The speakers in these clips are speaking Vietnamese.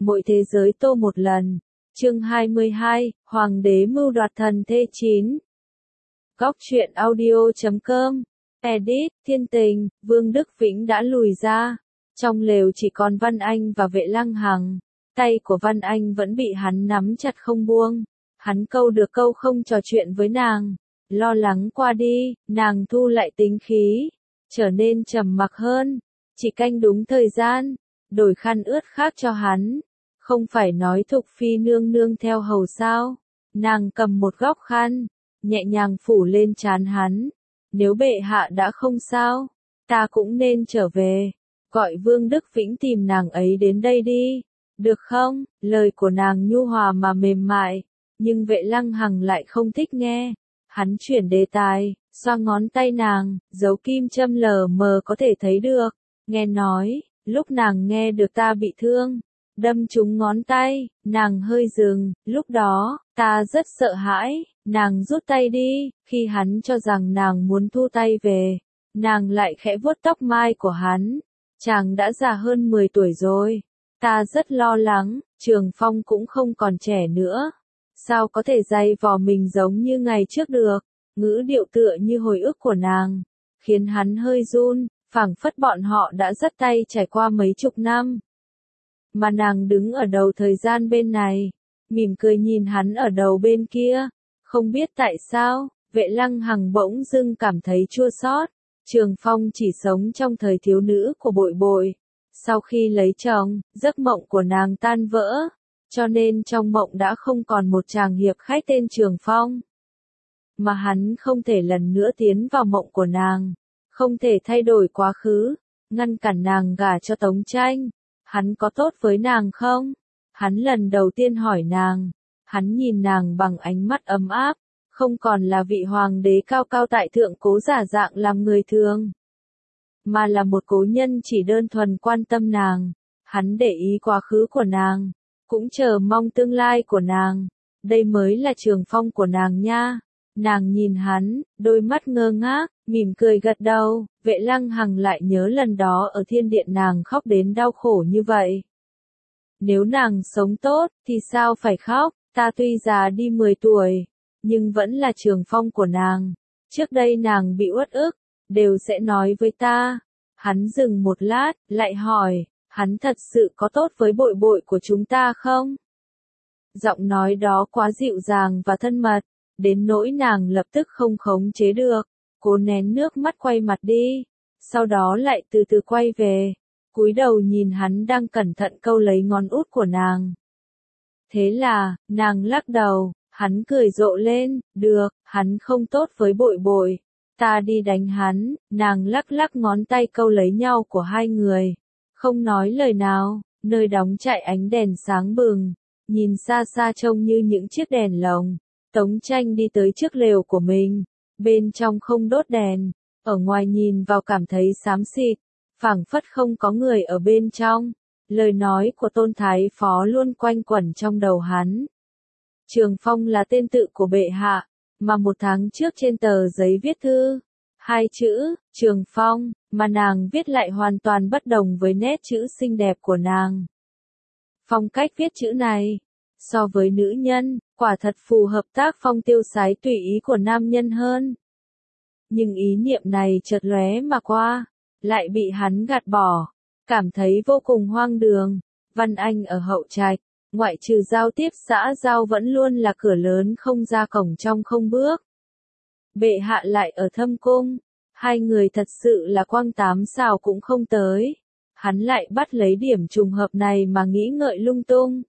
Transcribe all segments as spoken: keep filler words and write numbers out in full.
Mỗi thế giới tô một lần. Chương hai mươi hai, Hoàng đế mưu đoạt thần thê chín. Góc truyện audio chấm com. Edit, Thiên Tình, Vương Đức Vĩnh đã lùi ra. Trong lều chỉ còn Văn Anh và Vệ Lăng Hằng. Tay của Văn Anh vẫn bị hắn nắm chặt không buông. Hắn câu được câu không trò chuyện với nàng. Lo lắng qua đi, nàng thu lại tính khí. Trở nên trầm mặc hơn. Chỉ canh đúng thời gian. Đổi khăn ướt khác cho hắn. Không phải nói Thục Phi nương nương theo hầu sao. Nàng cầm một góc khăn. Nhẹ nhàng phủ lên trán hắn. Nếu bệ hạ đã không sao. Ta cũng nên trở về. Gọi Vương Đức Vĩnh tìm nàng ấy đến đây đi. Được không? Lời của nàng nhu hòa mà mềm mại. Nhưng Vệ Lăng Hằng lại không thích nghe. Hắn chuyển đề tài, xoa ngón tay nàng, dấu kim châm lờ mờ có thể thấy được. Nghe nói, lúc nàng nghe được ta bị thương, đâm trúng ngón tay, nàng hơi dừng, lúc đó, ta rất sợ hãi, nàng rút tay đi, khi hắn cho rằng nàng muốn thu tay về, nàng lại khẽ vuốt tóc mai của hắn. Chàng đã già hơn mười tuổi rồi, ta rất lo lắng, Trường Phong cũng không còn trẻ nữa. Sao có thể dày vò mình giống như ngày trước được, ngữ điệu tựa như hồi ức của nàng, khiến hắn hơi run, phảng phất bọn họ đã dắt tay trải qua mấy chục năm. Mà nàng đứng ở đầu thời gian bên này, mỉm cười nhìn hắn ở đầu bên kia, không biết tại sao, Vệ Lăng Hằng bỗng dưng cảm thấy chua xót. Trường Phong chỉ sống trong thời thiếu nữ của Bội Bội, sau khi lấy chồng, giấc mộng của nàng tan vỡ. Cho nên trong mộng đã không còn một chàng hiệp khách tên Trường Phong. Mà hắn không thể lần nữa tiến vào mộng của nàng. Không thể thay đổi quá khứ. Ngăn cản nàng gả cho Tống Tranh. Hắn có tốt với nàng không? Hắn lần đầu tiên hỏi nàng. Hắn nhìn nàng bằng ánh mắt ấm áp. Không còn là vị hoàng đế cao cao tại thượng cố giả dạng làm người thường. Mà là một cố nhân chỉ đơn thuần quan tâm nàng. Hắn để ý quá khứ của nàng. Cũng chờ mong tương lai của nàng. Đây mới là Trường Phong của nàng nha. Nàng nhìn hắn, đôi mắt ngơ ngác, mỉm cười gật đầu. Vệ Lăng Hằng lại nhớ lần đó ở thiên điện nàng khóc đến đau khổ như vậy. Nếu nàng sống tốt, thì sao phải khóc? Ta tuy già đi mười tuổi, nhưng vẫn là Trường Phong của nàng. Trước đây nàng bị uất ức, đều sẽ nói với ta. Hắn dừng một lát, lại hỏi. Hắn thật sự có tốt với Bội Bội của chúng ta không? Giọng nói đó quá dịu dàng và thân mật, đến nỗi nàng lập tức không khống chế được, cố nén nước mắt quay mặt đi, sau đó lại từ từ quay về, cúi đầu nhìn hắn đang cẩn thận câu lấy ngón út của nàng. Thế là, nàng lắc đầu, hắn cười rộ lên, được, hắn không tốt với Bội Bội, ta đi đánh hắn, nàng lắc lắc ngón tay câu lấy nhau của hai người. Không nói lời nào, nơi đóng trại ánh đèn sáng bừng, nhìn xa xa trông như những chiếc đèn lồng. Tống Tranh đi tới trước lều của mình, bên trong không đốt đèn, ở ngoài nhìn vào cảm thấy xám xịt, phảng phất không có người ở bên trong. Lời nói của Tôn Thái Phó luôn quanh quẩn trong đầu hắn. Trường Phong là tên tự của bệ hạ, mà một tháng trước trên tờ giấy viết thư. Hai chữ, Trường Phong, mà nàng viết lại hoàn toàn bất đồng với nét chữ xinh đẹp của nàng. Phong cách viết chữ này, so với nữ nhân, quả thật phù hợp tác phong tiêu sái tùy ý của nam nhân hơn. Nhưng ý niệm này chợt lóe mà qua, lại bị hắn gạt bỏ, cảm thấy vô cùng hoang đường. Văn Anh ở hậu trạch, ngoại trừ giao tiếp xã giao vẫn luôn là cửa lớn không ra cổng trong không bước. Bệ hạ lại ở thâm cung, hai người thật sự là quăng tám xào cũng không tới. Hắn lại bắt lấy điểm trùng hợp này mà nghĩ ngợi lung tung.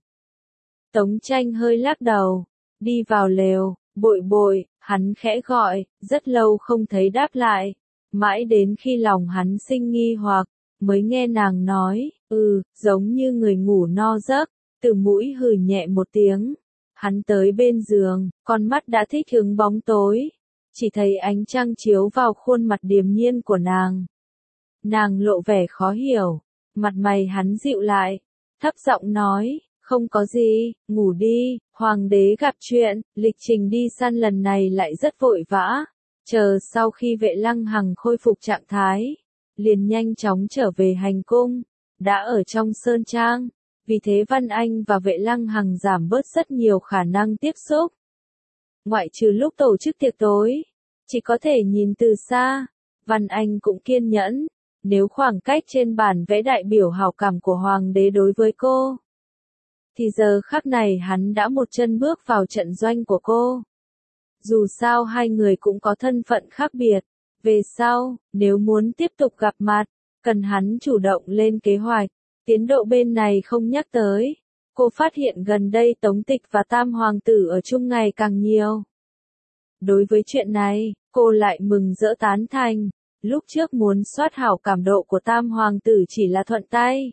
Tống Tranh hơi lắc đầu, đi vào lều, Bội Bội, hắn khẽ gọi, rất lâu không thấy đáp lại. Mãi đến khi lòng hắn sinh nghi hoặc, mới nghe nàng nói, ừ, giống như người ngủ no giấc, từ mũi hừ nhẹ một tiếng. Hắn tới bên giường, con mắt đã thích ứng bóng tối. Chỉ thấy ánh trăng chiếu vào khuôn mặt điềm nhiên của nàng. Nàng lộ vẻ khó hiểu, mặt mày hắn dịu lại, thấp giọng nói, không có gì, ngủ đi, hoàng đế gặp chuyện, lịch trình đi săn lần này lại rất vội vã, chờ sau khi Vệ Lăng Hằng khôi phục trạng thái, liền nhanh chóng trở về hành cung, đã ở trong sơn trang, vì thế Văn Anh và Vệ Lăng Hằng giảm bớt rất nhiều khả năng tiếp xúc. Ngoại trừ lúc tổ chức tiệc tối, chỉ có thể nhìn từ xa, Văn Anh cũng kiên nhẫn, nếu khoảng cách trên bản vẽ đại biểu hảo cảm của Hoàng đế đối với cô, thì giờ khắc này hắn đã một chân bước vào trận doanh của cô. Dù sao hai người cũng có thân phận khác biệt, về sau, nếu muốn tiếp tục gặp mặt, cần hắn chủ động lên kế hoạch, tiến độ bên này không nhắc tới. Cô phát hiện gần đây Tống Tịch và Tam Hoàng tử ở chung ngày càng nhiều. Đối với chuyện này, cô lại mừng rỡ tán thành, lúc trước muốn soát hảo cảm độ của Tam Hoàng tử chỉ là thuận tay.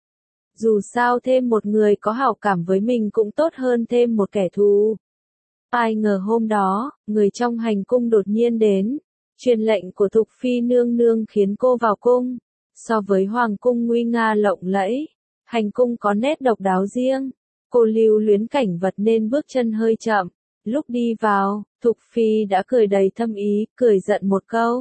Dù sao thêm một người có hảo cảm với mình cũng tốt hơn thêm một kẻ thù. Ai ngờ hôm đó, người trong hành cung đột nhiên đến, truyền lệnh của Thục Phi nương nương khiến cô vào cung. So với hoàng cung nguy nga lộng lẫy, hành cung có nét độc đáo riêng. Cô lưu luyến cảnh vật nên bước chân hơi chậm. Lúc đi vào, Thục Phi đã cười đầy thâm ý, cười giận một câu.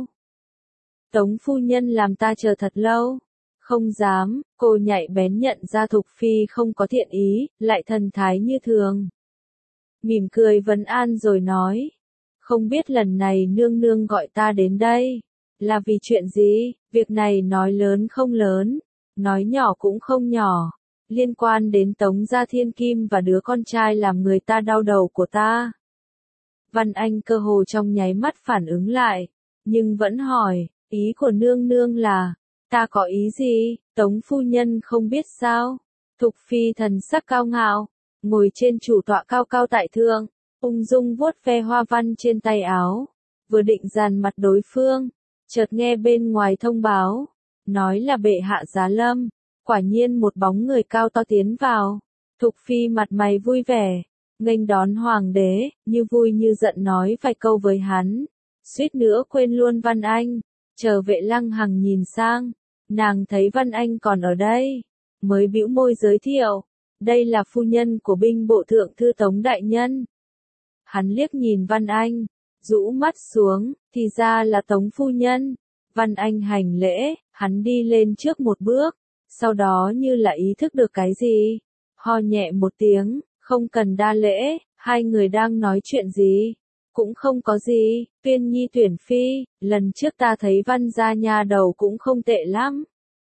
Tống phu nhân làm ta chờ thật lâu. Không dám, cô nhạy bén nhận ra Thục Phi không có thiện ý, lại thần thái như thường. Mỉm cười vấn an rồi nói. Không biết lần này nương nương gọi ta đến đây, là vì chuyện gì? Việc này nói lớn không lớn, nói nhỏ cũng không nhỏ, liên quan đến Tống gia thiên kim và đứa con trai làm người ta đau đầu của ta. Văn Anh cơ hồ trong nháy mắt phản ứng lại, nhưng vẫn hỏi, ý của nương nương là, ta có ý gì? Tống phu nhân không biết sao? Thục Phi thần sắc cao ngạo, ngồi trên chủ tọa cao cao tại thượng, ung dung vuốt ve hoa văn trên tay áo, vừa định dàn mặt đối phương, chợt nghe bên ngoài thông báo, nói là bệ hạ giá lâm. Quả nhiên một bóng người cao to tiến vào. Thục Phi mặt mày vui vẻ, nghênh đón hoàng đế, như vui như giận nói vài câu với hắn, suýt nữa quên luôn Văn Anh. Chờ Vệ Lăng Hằng nhìn sang, nàng thấy Văn Anh còn ở đây, mới bĩu môi giới thiệu, đây là phu nhân của binh bộ thượng thư Tống đại nhân. Hắn liếc nhìn Văn Anh, rũ mắt xuống, thì ra là Tống phu nhân. Văn Anh hành lễ, hắn đi lên trước một bước, sau đó như là ý thức được cái gì, ho nhẹ một tiếng, không cần đa lễ, hai người đang nói chuyện gì? Cũng không có gì, Tuyên Nhi tuyển phi, lần trước ta thấy Văn gia nha đầu cũng không tệ lắm.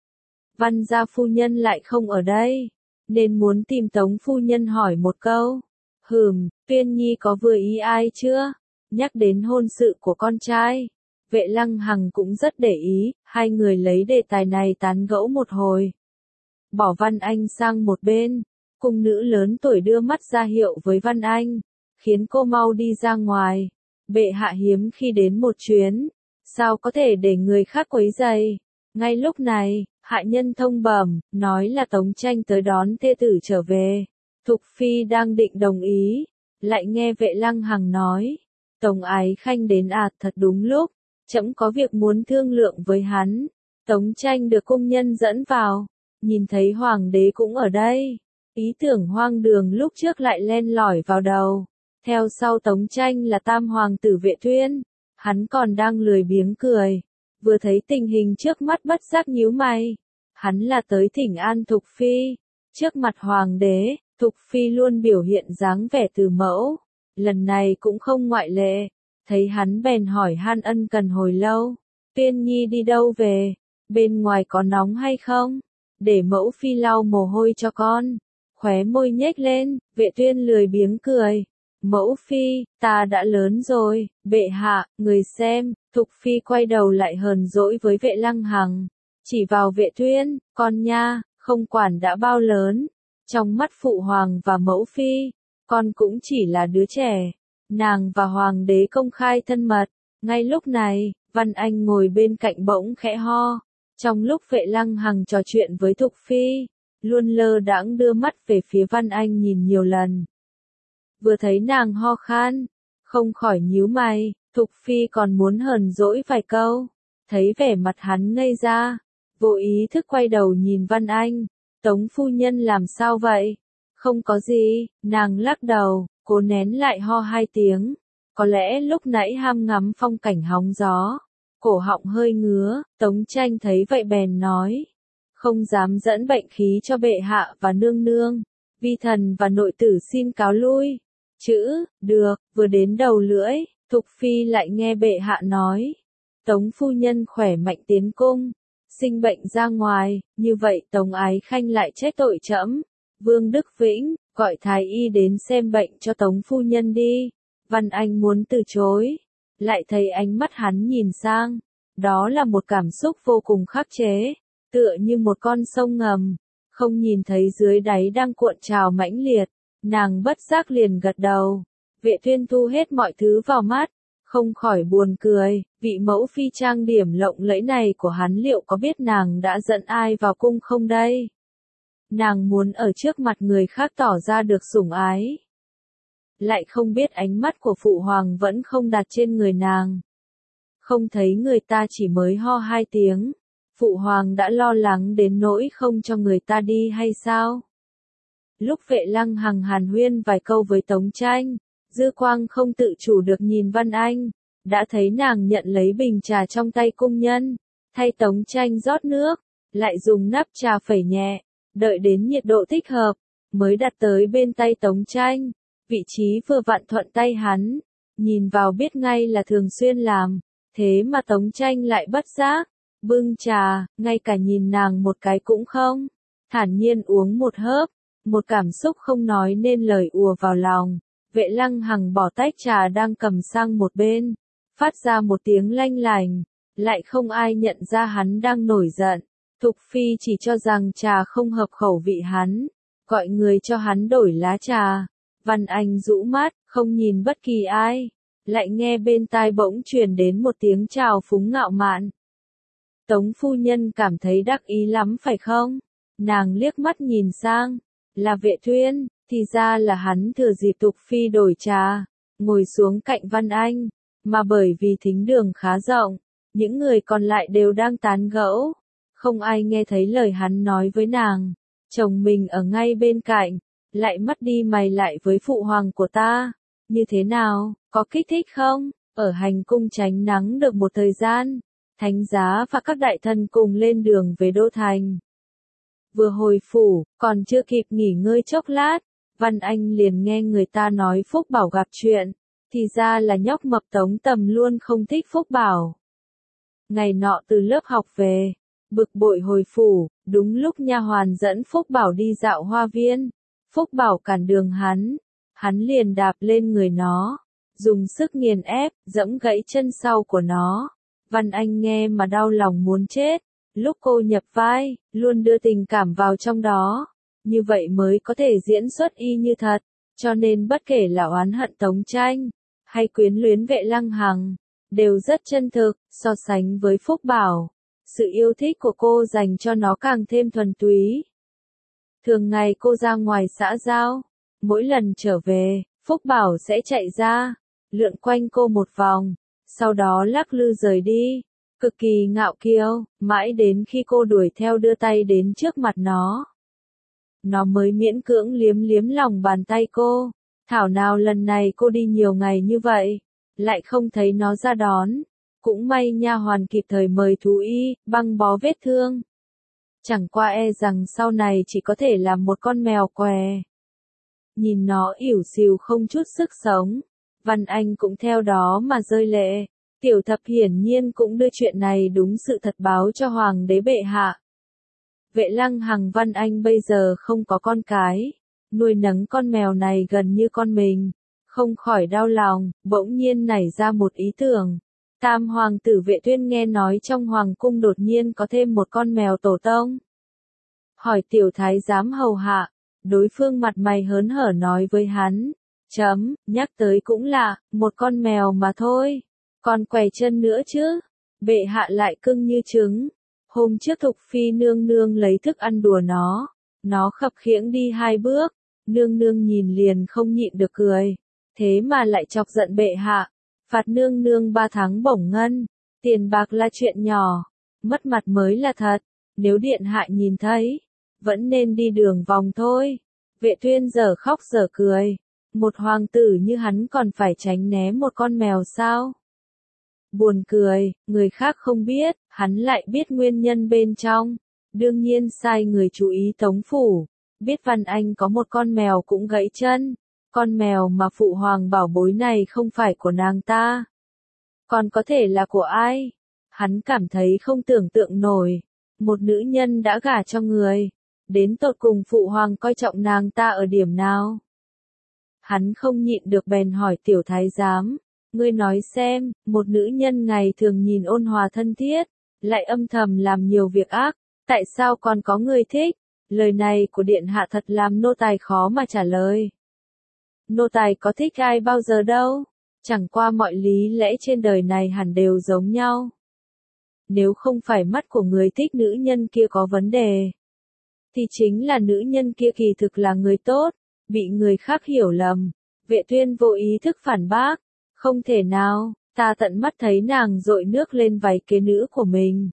Văn gia phu nhân lại không ở đây, nên muốn tìm Tống phu nhân hỏi một câu. Hừm, Tuyên Nhi có vừa ý ai chưa? Nhắc đến hôn sự của con trai, Vệ Lăng Hằng cũng rất để ý, hai người lấy đề tài này tán gẫu một hồi. Bỏ Văn Anh sang một bên, cung nữ lớn tuổi đưa mắt ra hiệu với Văn Anh, khiến cô mau đi ra ngoài. Bệ hạ hiếm khi đến một chuyến, sao có thể để người khác quấy rầy? Ngay lúc này, hạ nhân thông bẩm, nói là Tống Tranh tới đón thê tử trở về. Thục Phi đang định đồng ý, lại nghe Vệ Lăng Hằng nói, Tống Ái Khanh đến à, thật đúng lúc, trẫm có việc muốn thương lượng với hắn. Tống Tranh được cung nhân dẫn vào, nhìn thấy hoàng đế cũng ở đây, ý tưởng hoang đường lúc trước lại len lỏi vào đầu. Theo sau Tống Tranh là Tam Hoàng tử Vệ Tuyên, hắn còn đang lười biếng cười, vừa thấy tình hình trước mắt bất giác nhíu mày. Hắn là tới thỉnh an Thục Phi, trước mặt hoàng đế, Thục Phi luôn biểu hiện dáng vẻ từ mẫu, lần này cũng không ngoại lệ. Thấy hắn bèn hỏi han ân cần hồi lâu, Tuyên Nhi đi đâu về, bên ngoài có nóng hay không, để mẫu phi lau mồ hôi cho con. Khóe môi nhếch lên, Vệ Tuyên lười biếng cười, mẫu phi, ta đã lớn rồi, bệ hạ, người xem. Thục Phi quay đầu lại hờn dỗi với Vệ Lăng Hằng, chỉ vào Vệ Tuyên, con nha, không quản đã bao lớn, trong mắt phụ hoàng và mẫu phi, con cũng chỉ là đứa trẻ. Nàng và hoàng đế công khai thân mật. Ngay lúc này, Văn Anh ngồi bên cạnh bỗng khẽ ho. Trong lúc Vệ Lăng Hằng trò chuyện với Thục Phi, luôn lơ đãng đưa mắt về phía Văn Anh nhìn nhiều lần. Vừa thấy nàng ho khan, không khỏi nhíu mày. Thục Phi còn muốn hờn dỗi vài câu, thấy vẻ mặt hắn ngây ra, vô ý thức quay đầu nhìn Văn Anh. Tống phu nhân làm sao vậy? Không có gì, nàng lắc đầu, cố nén lại ho hai tiếng. Có lẽ lúc nãy ham ngắm phong cảnh hóng gió, cổ họng hơi ngứa. Tống Tranh thấy vậy bèn nói, không dám dẫn bệnh khí cho bệ hạ và nương nương. Vi thần và nội tử xin cáo lui. Chữ, được, vừa đến đầu lưỡi, Thục Phi lại nghe bệ hạ nói. Tống phu nhân khỏe mạnh tiến cung, sinh bệnh ra ngoài, như vậy Tống Ái Khanh lại trách tội trẫm. Vương Đức Vĩnh, gọi thái y đến xem bệnh cho Tống phu nhân đi. Văn Anh muốn từ chối, lại thấy ánh mắt hắn nhìn sang. Đó là một cảm xúc vô cùng khắc chế, tựa như một con sông ngầm, không nhìn thấy dưới đáy đang cuộn trào mãnh liệt. Nàng bất giác liền gật đầu. Vệ Tuyên thu hết mọi thứ vào mắt, không khỏi buồn cười, vị mẫu phi trang điểm lộng lẫy này của hắn liệu có biết nàng đã dẫn ai vào cung không đây? Nàng muốn ở trước mặt người khác tỏ ra được sủng ái, lại không biết ánh mắt của phụ hoàng vẫn không đặt trên người nàng. Không thấy người ta chỉ mới ho hai tiếng, phụ hoàng đã lo lắng đến nỗi không cho người ta đi hay sao? Lúc Vệ Lăng Hằng hàn huyên vài câu với Tống Tranh, dư quang không tự chủ được nhìn Văn Anh, đã thấy nàng nhận lấy bình trà trong tay cung nhân, thay Tống Tranh rót nước, lại dùng nắp trà phẩy nhẹ, đợi đến nhiệt độ thích hợp, mới đặt tới bên tay Tống Tranh, vị trí vừa vặn thuận tay hắn, nhìn vào biết ngay là thường xuyên làm, thế mà Tống Tranh lại bất giác, bưng trà, ngay cả nhìn nàng một cái cũng không, thản nhiên uống một hớp, một cảm xúc không nói nên lời ùa vào lòng. Vệ Lăng Hằng bỏ tách trà đang cầm sang một bên, phát ra một tiếng lanh lành, lại không ai nhận ra hắn đang nổi giận. Thục Phi chỉ cho rằng trà không hợp khẩu vị hắn, gọi người cho hắn đổi lá trà. Văn Anh rũ mắt, không nhìn bất kỳ ai, lại nghe bên tai bỗng truyền đến một tiếng chào phúng ngạo mạn. Tống phu nhân cảm thấy đắc ý lắm phải không? Nàng liếc mắt nhìn sang, là Vệ Tuyên. Thì ra là hắn thừa dịp Thục Phi đổi trà, ngồi xuống cạnh Văn Anh, mà bởi vì thính đường khá rộng, những người còn lại đều đang tán gẫu, không ai nghe thấy lời hắn nói với nàng. Chồng mình ở ngay bên cạnh, lại mắt đi mày lại với phụ hoàng của ta, như thế nào, có kích thích không? Ở hành cung tránh nắng được một thời gian, Thánh giá và các đại thần cùng lên đường về Đô Thành. Vừa hồi phủ, còn chưa kịp nghỉ ngơi chốc lát, Văn Anh liền nghe người ta nói Phúc Bảo gặp chuyện, thì ra là nhóc mập Tống Tầm luôn không thích Phúc Bảo. Ngày nọ từ lớp học về, bực bội hồi phủ, đúng lúc nha hoàn dẫn Phúc Bảo đi dạo hoa viên, Phúc Bảo cản đường hắn, hắn liền đạp lên người nó, dùng sức nghiền ép, giẫm gãy chân sau của nó. Văn Anh nghe mà đau lòng muốn chết, lúc cô nhập vai, luôn đưa tình cảm vào trong đó. Như vậy mới có thể diễn xuất y như thật, cho nên bất kể là oán hận Tống Tranh, hay quyến luyến Vệ Lăng Hằng, đều rất chân thực, so sánh với Phúc Bảo. Sự yêu thích của cô dành cho nó càng thêm thuần túy. Thường ngày cô ra ngoài xã giao, mỗi lần trở về, Phúc Bảo sẽ chạy ra, lượn quanh cô một vòng, sau đó lắc lư rời đi, cực kỳ ngạo kiêu, mãi đến khi cô đuổi theo đưa tay đến trước mặt nó. Nó mới miễn cưỡng liếm liếm lòng bàn tay cô. Thảo nào lần này cô đi nhiều ngày như vậy, lại không thấy nó ra đón. Cũng may nha hoàn kịp thời mời thú y, băng bó vết thương. Chẳng qua e rằng sau này chỉ có thể làm một con mèo què. Nhìn nó ỉu xìu không chút sức sống, Văn Anh cũng theo đó mà rơi lệ. Tiểu Thập hiển nhiên cũng đưa chuyện này đúng sự thật báo cho Hoàng đế bệ hạ. Vệ Lăng Hằng Văn Anh bây giờ không có con cái, nuôi nấng con mèo này gần như con mình, không khỏi đau lòng, bỗng nhiên nảy ra một ý tưởng. Tam hoàng tử Vệ Tuyên nghe nói trong hoàng cung đột nhiên có thêm một con mèo tổ tông. Hỏi tiểu thái giám hầu hạ, đối phương mặt mày hớn hở nói với hắn, chấm, nhắc tới cũng lạ, một con mèo mà thôi, còn quẩy chân nữa chứ, bệ hạ lại cưng như trứng. Hôm trước Thục Phi nương nương lấy thức ăn đùa nó, nó khập khiễng đi hai bước, nương nương nhìn liền không nhịn được cười, thế mà lại chọc giận bệ hạ, phạt nương nương ba tháng bổng ngân, tiền bạc là chuyện nhỏ, mất mặt mới là thật, nếu điện hạ nhìn thấy, vẫn nên đi đường vòng thôi. Vệ Tuyên giờ khóc giờ cười, một hoàng tử như hắn còn phải tránh né một con mèo sao? Buồn cười, người khác không biết, hắn lại biết nguyên nhân bên trong. đương nhiên sai người chú ý Tống phủ, biết Văn Anh có một con mèo cũng gãy chân, con mèo mà phụ hoàng bảo bối này không phải của nàng ta. Còn có thể là của ai? Hắn cảm thấy không tưởng tượng nổi, một nữ nhân đã gả cho người, đến tột cùng phụ hoàng coi trọng nàng ta ở điểm nào? Hắn không nhịn được bèn hỏi tiểu thái giám, ngươi nói xem, một nữ nhân ngày thường nhìn ôn hòa thân thiết, lại âm thầm làm nhiều việc ác, tại sao còn có người thích? Lời này của điện hạ thật làm nô tài khó mà trả lời. Nô tài có thích ai bao giờ đâu, chẳng qua mọi lý lẽ trên đời này hẳn đều giống nhau. Nếu không phải mắt của người thích nữ nhân kia có vấn đề, thì chính là nữ nhân kia kỳ thực là người tốt, bị người khác hiểu lầm. Vệ Tuyên vô ý thức phản bác, không thể nào, ta tận mắt thấy nàng dội nước lên váy kế nữ của mình,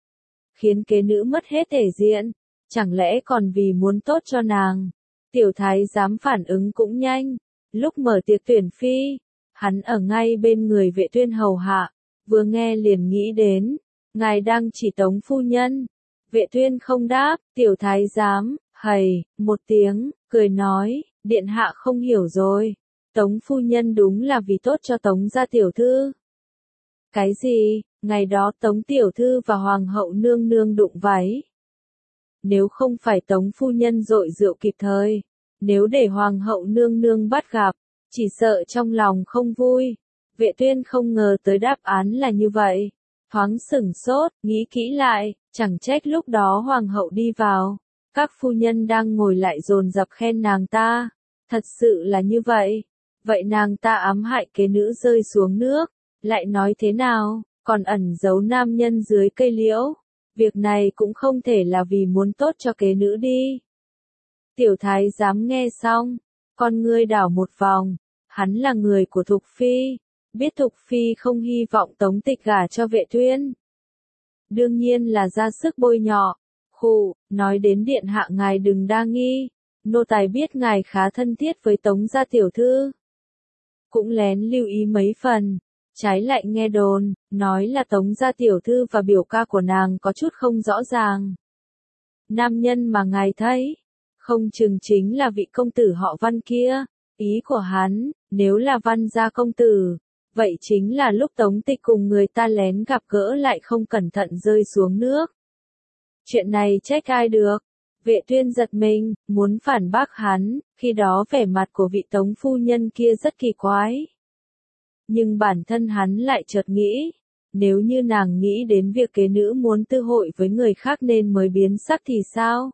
khiến kế nữ mất hết thể diện, chẳng lẽ còn vì muốn tốt cho nàng? Tiểu thái giám phản ứng cũng nhanh, lúc mở tiệc tuyển phi, hắn ở ngay bên người Vệ Tuyên hầu hạ, vừa nghe liền nghĩ đến, ngài đang chỉ Tống phu nhân. Vệ Tuyên không đáp, tiểu thái giám, hầy, một tiếng, cười nói, điện hạ không hiểu rồi, Tống phu nhân đúng là vì tốt cho Tống gia tiểu thư. Cái gì? Ngày đó Tống tiểu thư và hoàng hậu nương nương đụng váy. Nếu không phải Tống phu nhân dội rượu kịp thời, nếu để hoàng hậu nương nương bắt gặp, chỉ sợ trong lòng không vui. Vệ Tuyên không ngờ tới đáp án là như vậy, thoáng sửng sốt, nghĩ kỹ lại, chẳng trách lúc đó hoàng hậu đi vào, các phu nhân đang ngồi lại dồn dập khen nàng ta, thật sự là như vậy. Vậy nàng ta ám hại kế nữ rơi xuống nước, lại nói thế nào, còn ẩn giấu nam nhân dưới cây liễu, việc này cũng không thể là vì muốn tốt cho kế nữ đi. Tiểu thái giám nghe xong, con ngươi đảo một vòng, hắn là người của Thục Phi, biết Thục Phi không hy vọng Tống Tịch gả cho Vệ Tuyên. Đương nhiên là ra sức bôi nhọ, khụ, nói đến điện hạ ngài đừng đa nghi, nô tài biết ngài khá thân thiết với Tống gia tiểu thư. Cũng lén lưu ý mấy phần, trái lại nghe đồn, nói là Tống gia tiểu thư và biểu ca của nàng có chút không rõ ràng. Nam nhân mà ngài thấy, không chừng chính là vị công tử họ Văn kia, ý của hắn, nếu là Văn gia công tử, vậy chính là lúc Tống Tịch cùng người ta lén gặp gỡ lại không cẩn thận rơi xuống nước. Chuyện này trách ai được? Vệ Tuyên giật mình, muốn phản bác hắn, khi đó vẻ mặt của vị Tống phu nhân kia rất kỳ quái. Nhưng bản thân hắn lại chợt nghĩ, nếu như nàng nghĩ đến việc kế nữ muốn tư hội với người khác nên mới biến sắc thì sao?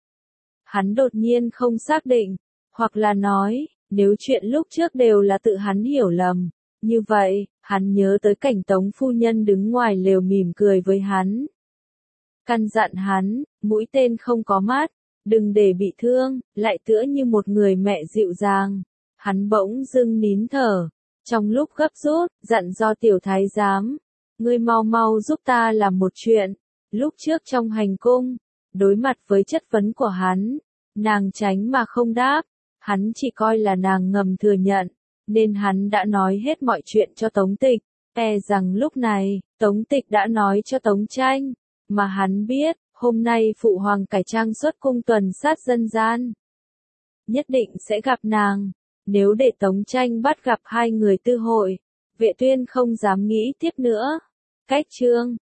Hắn đột nhiên không xác định, hoặc là nói, nếu chuyện lúc trước đều là tự hắn hiểu lầm, như vậy, hắn nhớ tới cảnh Tống phu nhân đứng ngoài lều mỉm cười với hắn. Căn dặn hắn, mũi tên không có mắt, đừng để bị thương, lại tựa như một người mẹ dịu dàng. Hắn bỗng dưng nín thở, trong lúc gấp rút, dặn do tiểu thái giám, ngươi mau mau giúp ta làm một chuyện. Lúc trước trong hành cung, đối mặt với chất vấn của hắn, nàng tránh mà không đáp, hắn chỉ coi là nàng ngầm thừa nhận, nên hắn đã nói hết mọi chuyện cho Tống Tịch, e rằng lúc này, Tống Tịch đã nói cho Tống Tranh, mà hắn biết, hôm nay phụ hoàng cải trang xuất cung tuần sát dân gian. Nhất định sẽ gặp nàng, nếu để Tống Tranh bắt gặp hai người tư hội, Vệ Tuyên không dám nghĩ tiếp nữa. Cách chương